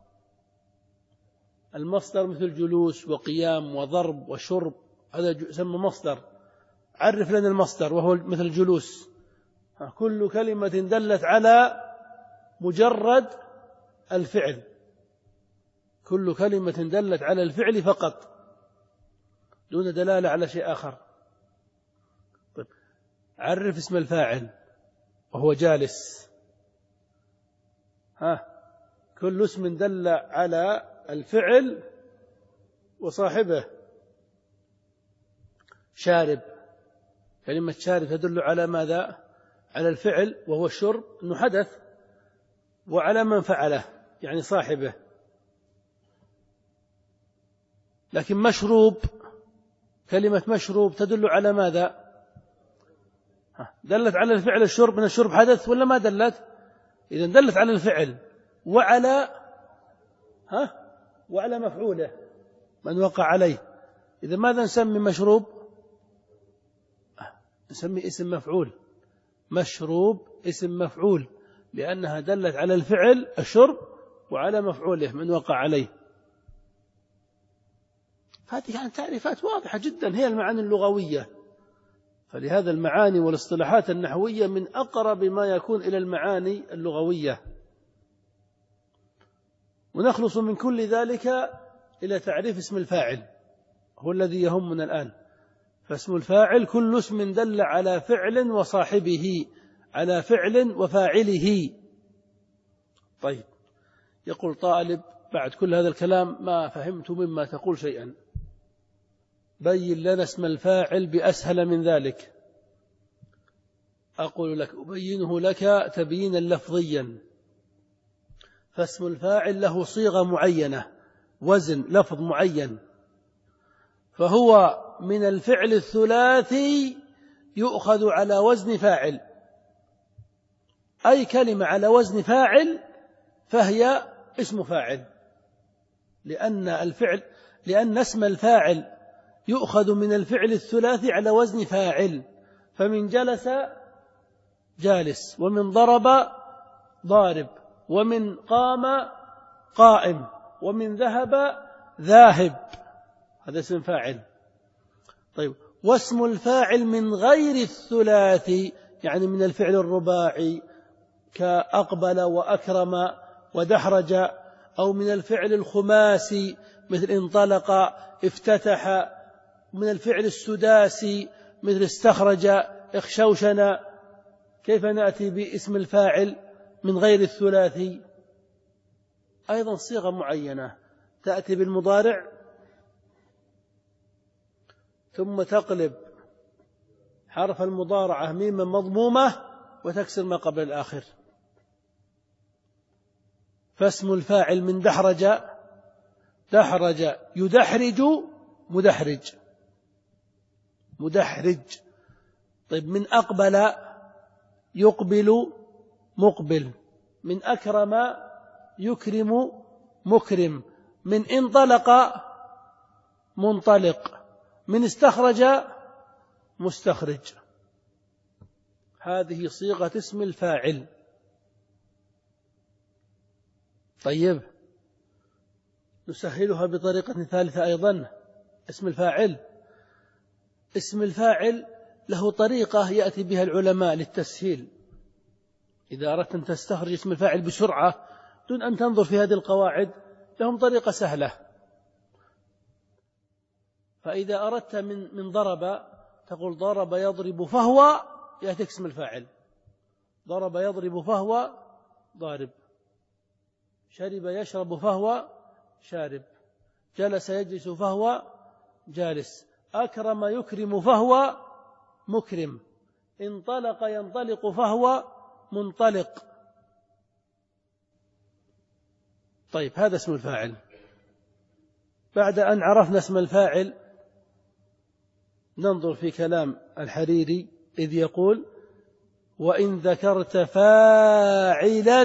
المصدر مثل جلوس وقيام وضرب وشرب، هذا يسمى مصدر. عرف لنا المصدر وهو مثل جلوس. كل كلمة دلت على مجرد الفعل، كل كلمة دلت على الفعل فقط دون دلالة على شيء آخر. طيب عرف اسم الفاعل وهو جالس. ها كل اسم دل على الفعل وصاحبه. شارب، كلمة شارب تدل على ماذا؟ على الفعل وهو الشرب أنه حدث، وعلى من فعله يعني صاحبه. لكن مشروب، كلمة مشروب تدل على ماذا؟ دلت على الفعل الشرب، من الشرب حدث ولا ما دلت؟ إذا دلت على الفعل وعلى ها وعلى مفعوله من وقع عليه. إذا ماذا نسمي مشروب؟ نسمي اسم مفعول. مشروب اسم مفعول لأنها دلت على الفعل الشرب وعلى مفعوله من وقع عليه. هذه يعني تعريفات واضحة جدا، هي المعاني اللغوية. فلهذا المعاني والاصطلاحات النحوية من أقرب ما يكون إلى المعاني اللغوية. ونخلص من كل ذلك إلى تعريف اسم الفاعل، هو الذي يهمنا الآن. فاسم الفاعل كل اسم دل على فعل وصاحبه، على فعل وفاعله. طيب يقول طالب بعد كل هذا الكلام ما فهمت مما تقول شيئا، بين لنا اسم الفاعل بأسهل من ذلك. أقول لك أبينه لك تبيينا لفظيا. فاسم الفاعل له صيغة معينة، وزن لفظ معين، فهو من الفعل الثلاثي يؤخذ على وزن فاعل. أي كلمة على وزن فاعل فهي اسم فاعل، لأن الفعل لأن اسم الفاعل يؤخذ من الفعل الثلاثي على وزن فاعل. فمن جلس جالس، ومن ضرب ضارب، ومن قام قائم، ومن ذهب ذاهب، هذا اسم فاعل. طيب واسم الفاعل من غير الثلاثي يعني من الفعل الرباعي كأقبل وأكرم ودحرج، أو من الفعل الخماسي مثل انطلق افتتح، من الفعل السداسي مثل استخرج اخشوشن. كيف نأتي باسم الفاعل من غير الثلاثي؟ أيضا صيغة معينة، تأتي بالمضارع ثم تقلب حرف المضارعة ميما مضمومة وتكسر ما قبل الآخر. فاسم الفاعل من دحرج دحرج يدحرج مدحرج مدحرج. طيب من أقبل يقبل مقبل. من أكرم يكرم مكرم. من انطلق منطلق. من استخرج مستخرج. هذه صيغة اسم الفاعل. طيب نسهلها بطريقة ثالثة أيضا. اسم الفاعل اسم الفاعل له طريقة يأتي بها العلماء للتسهيل. إذا أردت أن تستخرج اسم الفاعل بسرعة دون أن تنظر في هذه القواعد لهم طريقة سهلة. فإذا أردت من من ضرب تقول ضرب يضرب فهو يأتيك اسم الفاعل. ضرب يضرب فهو ضارب. شرب يشرب فهو شارب. جلس يجلس فهو جالس. أكرم يكرم فهو مكرم. انطلق ينطلق فهو منطلق. طيب هذا اسم الفاعل. بعد أن عرفنا اسم الفاعل ننظر في كلام الحريري إذ يقول وإن ذكرت فاعلا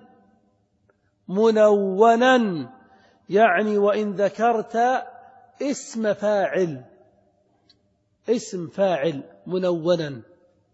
منونا، يعني وإن ذكرت اسم فاعل اسم فاعل منونا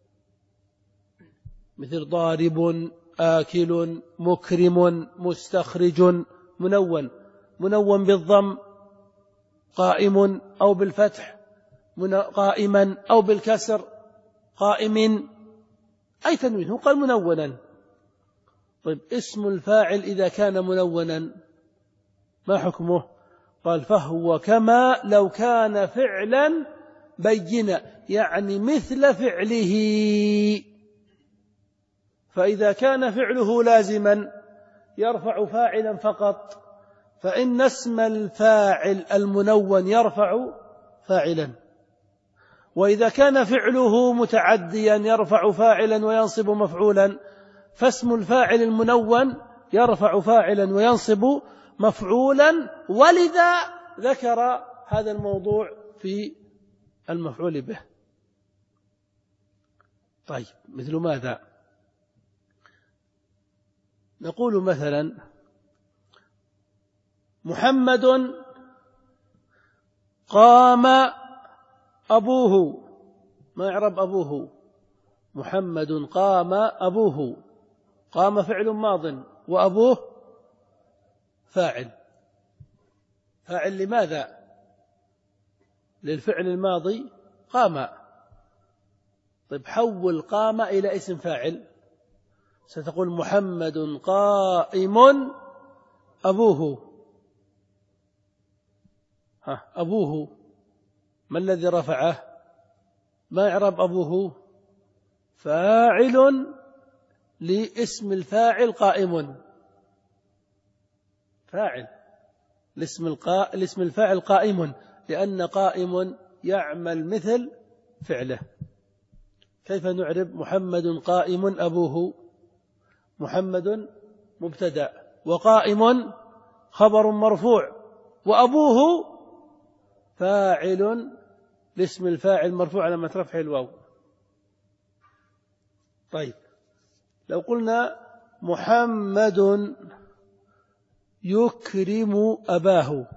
مثل ضارب آكل مكرم مستخرج. منون منون بالضم قائم أو بالفتح قائما أو بالكسر قائم أي تنوين. هو قال منونا. طيب اسم الفاعل إذا كان منونا ما حكمه؟ قال فهو كما لو كان فعلا بينا، يعني مثل فعله. فإذا كان فعله لازما يرفع فاعلا فقط، فإن اسم الفاعل المنون يرفع فاعلا. وإذا كان فعله متعديا يرفع فاعلا وينصب مفعولا، فاسم الفاعل المنون يرفع فاعلا وينصب مفعولا. ولذا ذكر هذا الموضوع في المفعول به. طيب مثل ماذا؟ نقول مثلا محمد قام أبوه. ما يعرب أبوه؟ محمد قام أبوه. قام فعل ماض وأبوه فاعل. فاعل لماذا؟ للفعل الماضي قام. طيب حول قام إلى اسم فاعل. ستقول محمد قائم أبوه. ها أبوه ما الذي رفعه؟ ما يعرب أبوه؟ فاعل لاسم الفاعل قائم. فاعل لاسم القا... لاسم الفاعل قائم، لأن قائم يعمل مثل فعله. كيف نعرب محمد قائم أبوه؟ محمد مبتدأ وقائم خبر مرفوع وأبوه فاعل لاسم الفاعل مرفوع على رفعه الواو. طيب لو قلنا محمد يكرم أباه.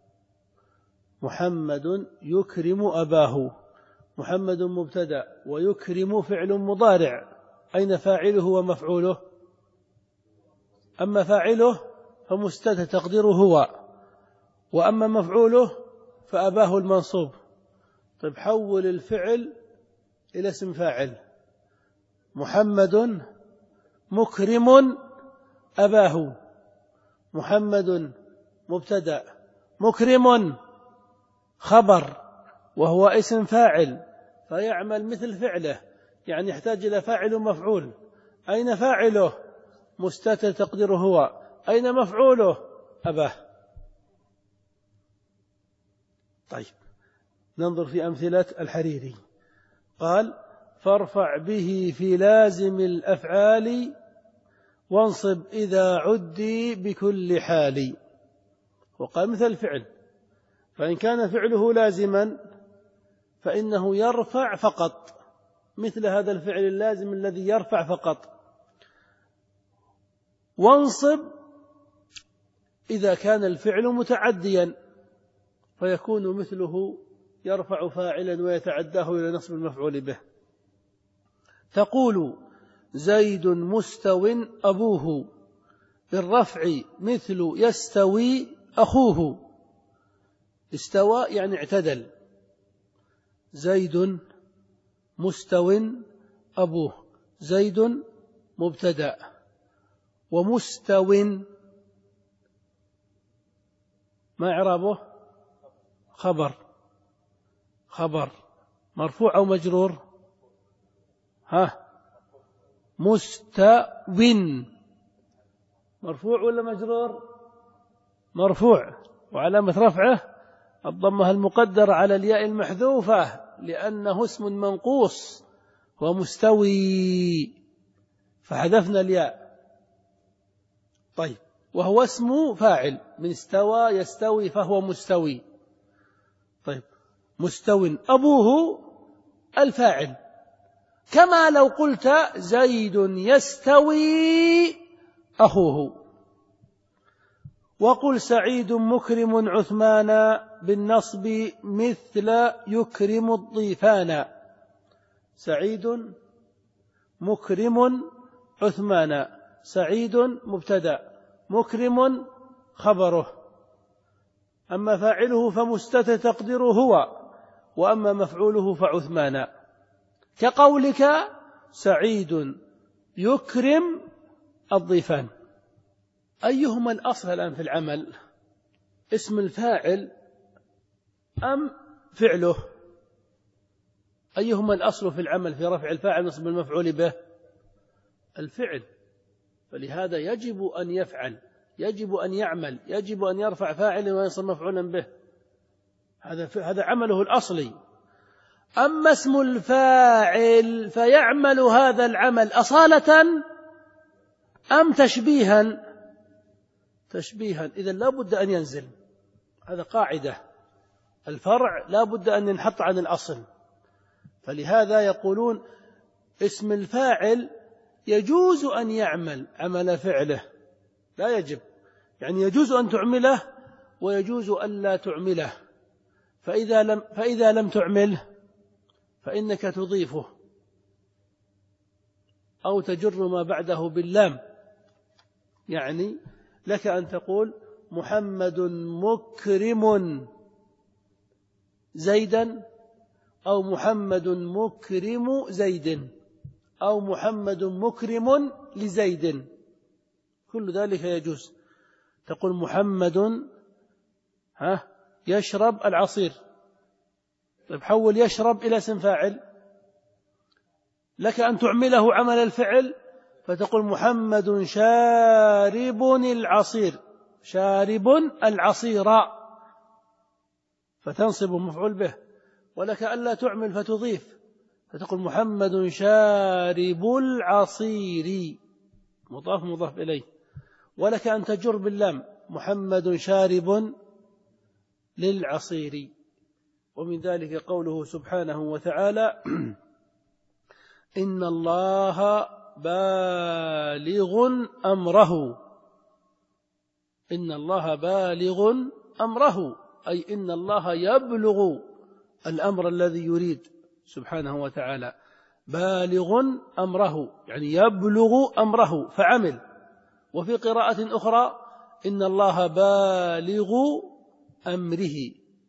محمد يكرم أباه. محمد مبتدأ ويكرم فعل مضارع. أين فاعله ومفعوله؟ أما فاعله فمستتر تقديره هو، وأما مفعوله فأباه المنصوب. طيب حول الفعل إلى اسم فاعل. محمد مكرم أباه. محمد مبتدأ مكرم خبر وهو اسم فاعل فيعمل مثل فعله، يعني يحتاج إلى فاعل ومفعول. أين فاعله؟ مستتر تقديره هو. أين مفعوله؟ أباه. طيب ننظر في أمثلة الحريري. قال فارفع به في لازم الأفعال وانصب إذا عدي بكل حال. وقال مثل الفعل، فإن كان فعله لازما فإنه يرفع فقط، مثل هذا الفعل اللازم الذي يرفع فقط. وانصب إذا كان الفعل متعديا فيكون مثله يرفع فاعلا ويتعداه إلى نصب المفعول به. تقول زيد مستو أبوه، بالرفع مثل يستوي أخوه. استوى يعني اعتدل. زيد مستو أبوه، زيد مبتدأ، ومستو ما إعرابه؟ خبر، خبر مرفوع أو مجرور؟ ها مستو مرفوع ولا مجرور؟ مرفوع، وعلامة رفعه الضمة المقدرة على الياء المحذوفة لأنه اسم منقوص ومستوي فحذفنا الياء. طيب، وهو اسم فاعل من استوى يستوي فهو مستوي. طيب، مستو أبوه الفاعل، كما لو قلت زيد يستوي أخوه. وقل سعيد مكرم عثمان بالنصب مثل يكرم الضيفان. سعيد مكرم عثمان، سعيد مبتدأ، مكرم خبره، أما فاعله فمستتر تقديره هو، وأما مفعوله فعثمان. كقولك سعيد يكرم الضيفان. أيهما الأصل الآن في العمل، اسم الفاعل أم فعله؟ أيهما الأصل في العمل في رفع الفاعل نصب المفعول به؟ الفعل، فلهذا يجب أن يفعل، يجب أن يعمل، يجب أن يرفع فاعلا وينصب مفعولا به. هذا هذا عمله الأصلي. أما اسم الفاعل فيعمل هذا العمل أصالة أم تشبيها؟ تشبيها، إذن لا بد أن ينزل. هذا قاعدة، الفرع لا بد أن ينحط عن الأصل. فلهذا يقولون اسم الفاعل يجوز أن يعمل عمل فعله، لا يجب، يعني يجوز أن تعمله ويجوز أن لا تعمله. فإذا لم, فإذا لم تعمله فإنك تضيفه أو تجر ما بعده باللام. يعني لك أن تقول محمد مكرم زيدا، أو محمد مكرم زيد، أو محمد مكرم لزيد، كل ذلك يجوز. تقول محمد ها يشرب العصير، طيب حول يشرب إلى اسم فاعل. لك أن تعمله عمل الفعل فتقول محمد شارب العصير، شارب العصير، فتنصب مفعول به. ولك ألا تعمل فتضيف فتقول محمد شارب العصير، مضاف مضاف إليه. ولك أن تجر باللام محمد شارب للعصير. ومن ذلك قوله سبحانه وتعالى إن الله بالغ أمره. إن الله بالغ أمره أي إن الله يبلغ الأمر الذي يريد سبحانه وتعالى. بالغ أمره يعني يبلغ أمره فعمل. وفي قراءة أخرى إن الله بالغ أمره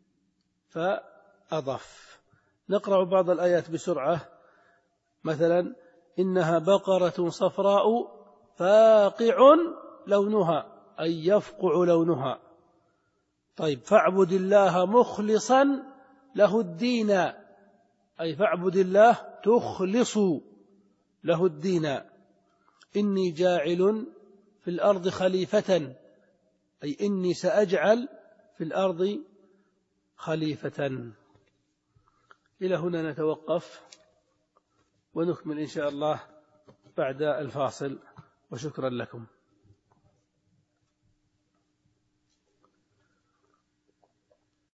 فأضف. نقرأ بعض الآيات بسرعة. مثلا إنها بقرة صفراء فاقع لونها أي يفقع لونها. طيب فاعبد الله مخلصا له الدين أي فاعبد الله تخلص له الدين. إني جاعل في الأرض خليفة أي إني سأجعل في الأرض خليفة. إلى هنا نتوقف ونكمل إن شاء الله بعد الفاصل، وشكرا لكم.